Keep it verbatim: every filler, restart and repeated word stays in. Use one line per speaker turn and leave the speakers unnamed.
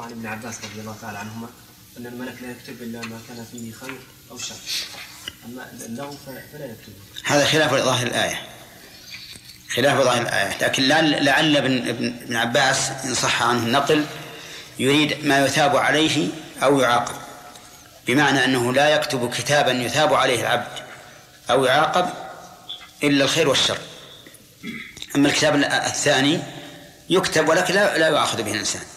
عن ابن عباس رضي الله تعالى عنهما أن الملك لا يكتب إلا ما كان فيه خير أو شر، أما اللغو فلا يكتب.
هذا خلاف ظاهر الآية، خلاف ظاهر الآية، لكن لعل ابن عباس إن صح عنه النقل يريد ما يثاب عليه أو يعاقب، بمعنى أنه لا يكتب كتابا يثاب عليه العبد أو يعاقب إلا الخير والشر. أما الكتاب الثاني يكتب ولكن لا يؤاخذ به الإنسان.